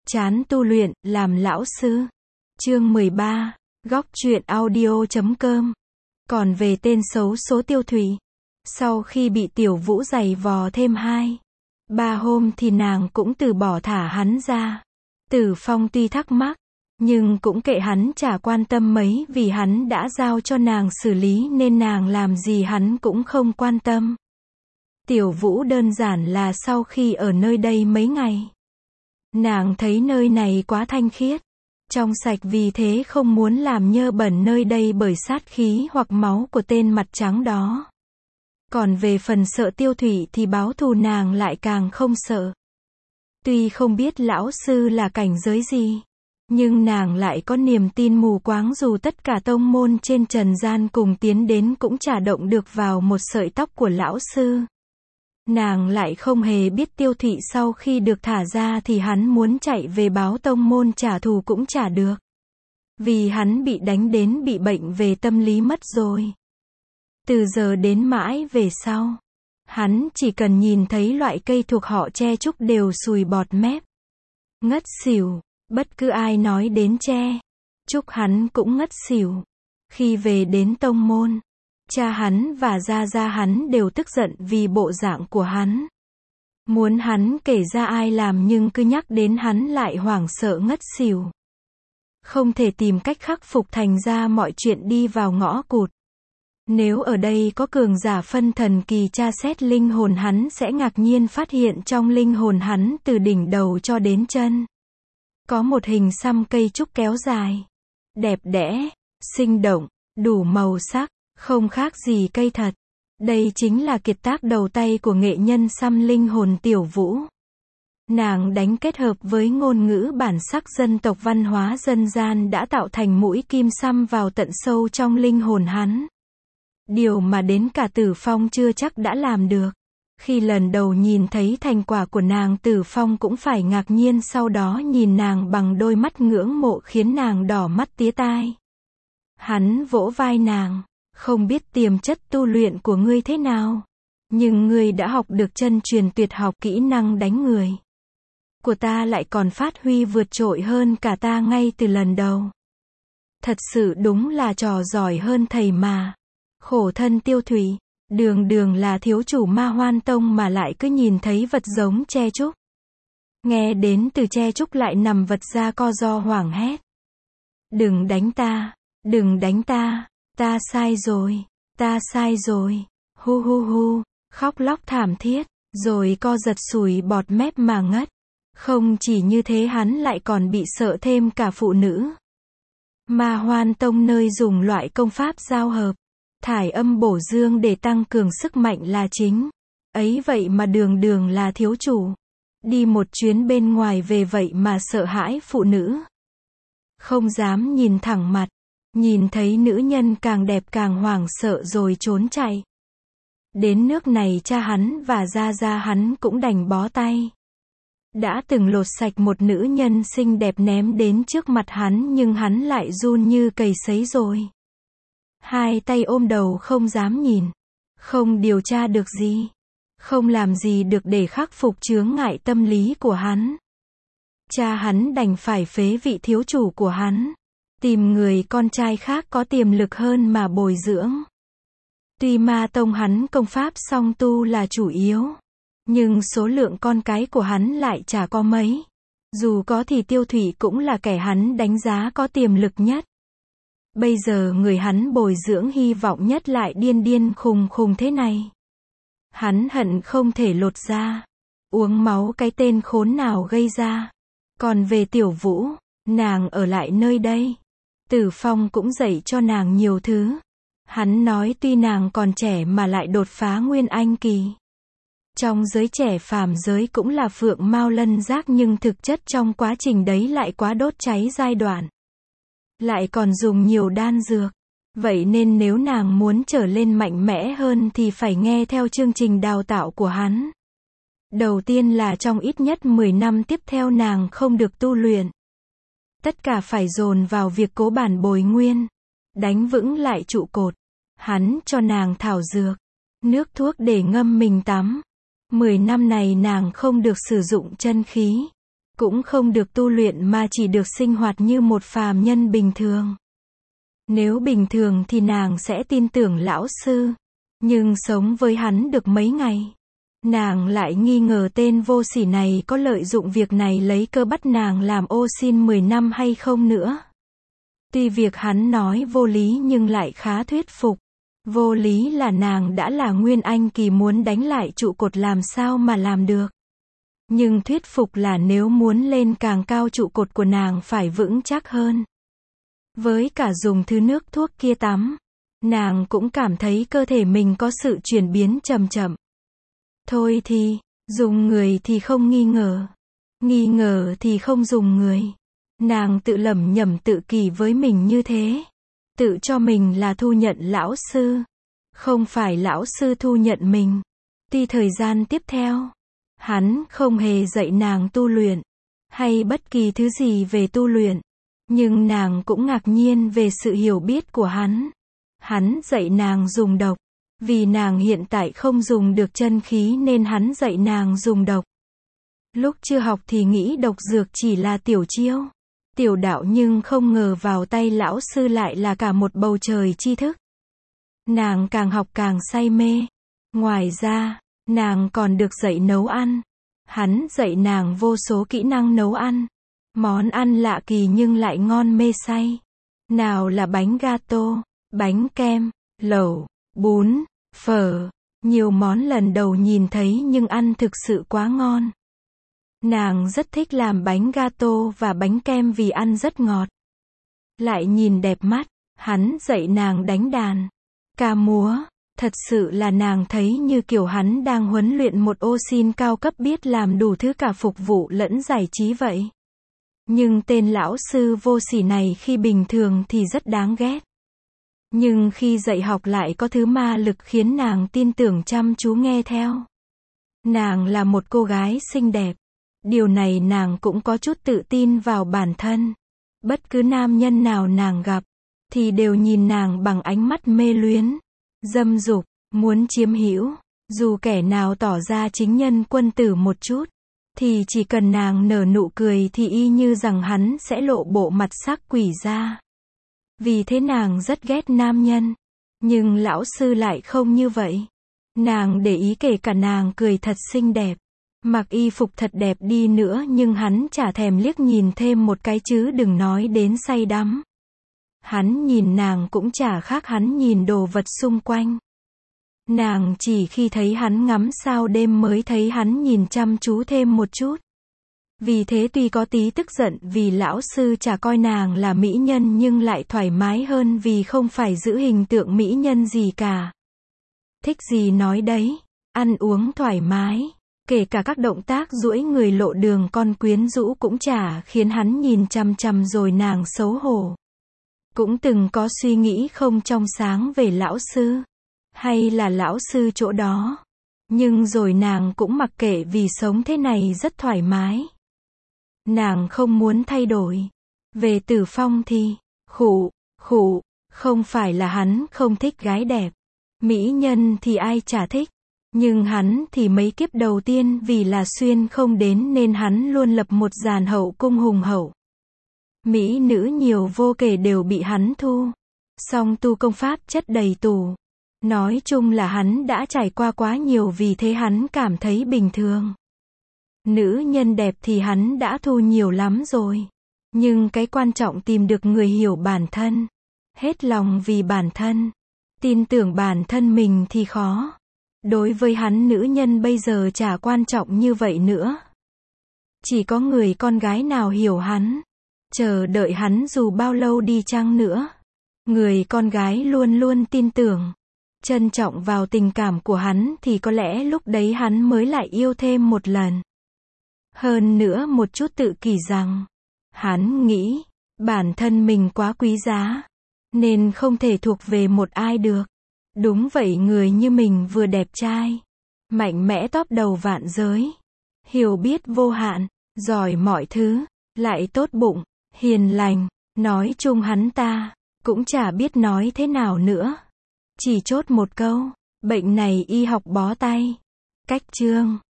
Chán tu luyện, làm lão sư. Chương 13, góc truyện audio.com. Còn về tên xấu số Tiêu Thủy, sau khi bị Tiểu Vũ giày vò thêm 2-3 hôm thì nàng cũng từ bỏ thả hắn ra. Tử Phong tuy thắc mắc, nhưng cũng kệ hắn, chả quan tâm mấy, vì hắn đã giao cho nàng xử lý nên nàng làm gì hắn cũng không quan tâm. Tiểu Vũ đơn giản là sau khi ở nơi đây mấy ngày, nàng thấy nơi này quá thanh khiết, trong sạch, vì thế không muốn làm nhơ bẩn nơi đây bởi sát khí hoặc máu của tên mặt trắng đó. Còn về phần sợ Tiêu Thủy thì báo thù nàng lại càng không sợ. Tuy không biết lão sư là cảnh giới gì, nhưng nàng lại có niềm tin mù quáng, dù tất cả tông môn trên trần gian cùng tiến đến cũng chả động được vào một sợi tóc của lão sư. Nàng lại không hề biết Tiêu Thụy sau khi được thả ra thì hắn muốn chạy về báo tông môn trả thù cũng chả được. Vì hắn bị đánh đến bị bệnh về tâm lý mất rồi. Từ giờ đến mãi về sau, hắn chỉ cần nhìn thấy loại cây thuộc họ Tre Trúc đều sùi bọt mép, ngất xỉu. Bất cứ ai nói đến Tre Trúc hắn cũng ngất xỉu. Khi về đến tông môn, cha hắn và gia gia hắn đều tức giận vì bộ dạng của hắn. Muốn hắn kể ra ai làm nhưng cứ nhắc đến hắn lại hoảng sợ ngất xỉu. Không thể tìm cách khắc phục, thành ra mọi chuyện đi vào ngõ cụt. Nếu ở đây có cường giả phân thần kỳ tra xét linh hồn hắn sẽ ngạc nhiên phát hiện trong linh hồn hắn từ đỉnh đầu cho đến chân có một hình xăm cây trúc kéo dài, đẹp đẽ, sinh động, đủ màu sắc, không khác gì cây thật. Đây chính là kiệt tác đầu tay của nghệ nhân xăm linh hồn Tiểu Vũ. Nàng đánh kết hợp với ngôn ngữ bản sắc dân tộc, văn hóa dân gian đã tạo thành mũi kim xăm vào tận sâu trong linh hồn hắn. Điều mà đến cả Tử Phong chưa chắc đã làm được. Khi lần đầu nhìn thấy thành quả của nàng, Tử Phong cũng phải ngạc nhiên, sau đó nhìn nàng bằng đôi mắt ngưỡng mộ khiến nàng đỏ mắt tía tai. Hắn vỗ vai nàng, không biết tiềm chất tu luyện của ngươi thế nào, nhưng ngươi đã học được chân truyền tuyệt học, kỹ năng đánh người của ta lại còn phát huy vượt trội hơn cả ta ngay từ lần đầu. Thật sự đúng là trò giỏi hơn thầy mà. Khổ thân Tiêu Thủy, đường đường là thiếu chủ Ma Hoan Tông mà lại cứ nhìn thấy vật giống Tre Trúc. Nghe đến từ Tre Trúc lại nằm vật ra co ro hoảng hét. Đừng đánh ta, đừng đánh ta, ta sai rồi, ta sai rồi, hu hu hu, khóc lóc thảm thiết, rồi co giật sùi bọt mép mà ngất. Không chỉ như thế, hắn lại còn bị sợ thêm cả phụ nữ. Ma Hoan Tông nơi dùng loại công pháp giao hợp, thải âm bổ dương để tăng cường sức mạnh là chính. Ấy vậy mà đường đường là thiếu chủ, đi một chuyến bên ngoài về vậy mà sợ hãi phụ nữ. Không dám nhìn thẳng mặt, nhìn thấy nữ nhân càng đẹp càng hoảng sợ rồi trốn chạy. Đến nước này cha hắn và gia gia hắn cũng đành bó tay. Đã từng lột sạch một nữ nhân xinh đẹp ném đến trước mặt hắn nhưng hắn lại run như cầy sấy rồi. Hai tay ôm đầu không dám nhìn, không điều tra được gì, không làm gì được để khắc phục chướng ngại tâm lý của hắn. Cha hắn đành phải phế vị thiếu chủ của hắn, tìm người con trai khác có tiềm lực hơn mà bồi dưỡng. Tuy Ma Tông hắn công pháp song tu là chủ yếu, nhưng số lượng con cái của hắn lại chả có mấy. Dù có thì Tiêu Thủy cũng là kẻ hắn đánh giá có tiềm lực nhất. Bây giờ người hắn bồi dưỡng hy vọng nhất lại điên điên khùng khùng thế này. Hắn hận không thể lột ra, uống máu cái tên khốn nào gây ra. Còn về Tiểu Vũ, nàng ở lại nơi đây. Tử Phong cũng dạy cho nàng nhiều thứ. Hắn nói tuy nàng còn trẻ mà lại đột phá Nguyên Anh kỳ. Trong giới trẻ phàm giới cũng là phượng mao lân giác, nhưng thực chất trong quá trình đấy lại quá đốt cháy giai đoạn. Lại còn dùng nhiều đan dược. Vậy nên nếu nàng muốn trở lên mạnh mẽ hơn thì phải nghe theo chương trình đào tạo của hắn. Đầu tiên là trong ít nhất 10 năm tiếp theo nàng không được tu luyện. Tất cả phải dồn vào việc cố bản bồi nguyên, đánh vững lại trụ cột. Hắn cho nàng thảo dược, nước thuốc để ngâm mình tắm. 10 năm này nàng không được sử dụng chân khí. cũng không được tu luyện mà chỉ được sinh hoạt như một phàm nhân bình thường. Nếu bình thường thì nàng sẽ tin tưởng lão sư. Nhưng sống với hắn được mấy ngày, nàng lại nghi ngờ tên vô sỉ này có lợi dụng việc này lấy cơ bắt nàng làm ô xin 10 năm hay không nữa. Tuy việc hắn nói vô lý nhưng lại khá thuyết phục. Vô lý là nàng đã là Nguyên Anh kỳ muốn đánh lại trụ cột làm sao mà làm được. Nhưng thuyết phục là nếu muốn lên càng cao trụ cột của nàng phải vững chắc hơn. Với cả dùng thứ nước thuốc kia tắm, nàng cũng cảm thấy cơ thể mình có sự chuyển biến chậm chậm. Thôi thì, dùng người thì không nghi ngờ thì không dùng người. Nàng tự lẩm nhẩm tự kỷ với mình như thế. Tự cho mình là thu nhận lão sư. Không phải lão sư thu nhận mình. Tuy thời gian tiếp theo, hắn không hề dạy nàng tu luyện, hay bất kỳ thứ gì về tu luyện. Nhưng nàng cũng ngạc nhiên về sự hiểu biết của hắn. Hắn dạy nàng dùng độc. Vì nàng hiện tại không dùng được chân khí nên hắn dạy nàng dùng độc. Lúc chưa học thì nghĩ độc dược chỉ là tiểu chiêu, tiểu đạo, nhưng không ngờ vào tay lão sư lại là cả một bầu trời tri thức. Nàng càng học càng say mê. Ngoài ra, nàng còn được dạy nấu ăn. Hắn dạy nàng vô số kỹ năng nấu ăn. Món ăn lạ kỳ nhưng lại ngon mê say. Nào là bánh gato, bánh kem, lẩu, bún, phở. Nhiều món lần đầu nhìn thấy nhưng ăn thực sự quá ngon. Nàng rất thích làm bánh gato và bánh kem vì ăn rất ngọt. Lại nhìn đẹp mắt. Hắn dạy nàng đánh đàn, ca múa. Thật sự là nàng thấy như kiểu hắn đang huấn luyện một ô xin cao cấp biết làm đủ thứ cả phục vụ lẫn giải trí vậy. Nhưng tên lão sư vô sỉ này khi bình thường thì rất đáng ghét. Nhưng khi dạy học lại có thứ ma lực khiến nàng tin tưởng chăm chú nghe theo. Nàng là một cô gái xinh đẹp. Điều này nàng cũng có chút tự tin vào bản thân. Bất cứ nam nhân nào nàng gặp, thì đều nhìn nàng bằng ánh mắt mê luyến, dâm dục, muốn chiếm hữu. Dù kẻ nào tỏ ra chính nhân quân tử một chút, thì chỉ cần nàng nở nụ cười thì y như rằng hắn sẽ lộ bộ mặt sắc quỷ ra. Vì thế nàng rất ghét nam nhân. Nhưng lão sư lại không như vậy. Nàng để ý kể cả nàng cười thật xinh đẹp, mặc y phục thật đẹp đi nữa nhưng hắn chả thèm liếc nhìn thêm một cái chứ đừng nói đến say đắm. Hắn nhìn nàng cũng chả khác hắn nhìn đồ vật xung quanh. Nàng chỉ khi thấy hắn ngắm sao đêm mới thấy hắn nhìn chăm chú thêm một chút. Vì thế tuy có tí tức giận vì lão sư chả coi nàng là mỹ nhân nhưng lại thoải mái hơn vì không phải giữ hình tượng mỹ nhân gì cả. Thích gì nói đấy, ăn uống thoải mái. Kể cả các động tác duỗi người lộ đường con quyến rũ cũng chả khiến hắn nhìn chằm chằm rồi nàng xấu hổ. Cũng từng có suy nghĩ không trong sáng về lão sư. Hay là lão sư chỗ đó. Nhưng rồi nàng cũng mặc kệ vì sống thế này rất thoải mái. Nàng không muốn thay đổi. Về Tử Phong thì, không phải là hắn không thích gái đẹp. Mỹ nhân thì ai chả thích. Nhưng hắn thì mấy kiếp đầu tiên vì là xuyên không đến nên hắn luôn lập một dàn hậu cung hùng hậu. Mỹ nữ nhiều vô kể đều bị hắn thu. Song tu công pháp chất đầy tủ. Nói chung là hắn đã trải qua quá nhiều vì thế hắn cảm thấy bình thường. Nữ nhân đẹp thì hắn đã thu nhiều lắm rồi. Nhưng cái quan trọng tìm được người hiểu bản thân. Hết lòng vì bản thân. Tin tưởng bản thân mình thì khó. Đối với hắn nữ nhân bây giờ chả quan trọng như vậy nữa. Chỉ có người con gái nào hiểu hắn, chờ đợi hắn dù bao lâu đi chăng nữa. Người con gái luôn luôn tin tưởng, trân trọng vào tình cảm của hắn thì có lẽ lúc đấy hắn mới lại yêu thêm một lần. Hơn nữa một chút tự kỷ rằng, hắn nghĩ, bản thân mình quá quý giá, nên không thể thuộc về một ai được. Đúng vậy, người như mình vừa đẹp trai, mạnh mẽ top đầu vạn giới, hiểu biết vô hạn, giỏi mọi thứ, lại tốt bụng, hiền lành, nói chung hắn ta cũng chả biết nói thế nào nữa. Chỉ chốt một câu, bệnh này y học bó tay. Cách chương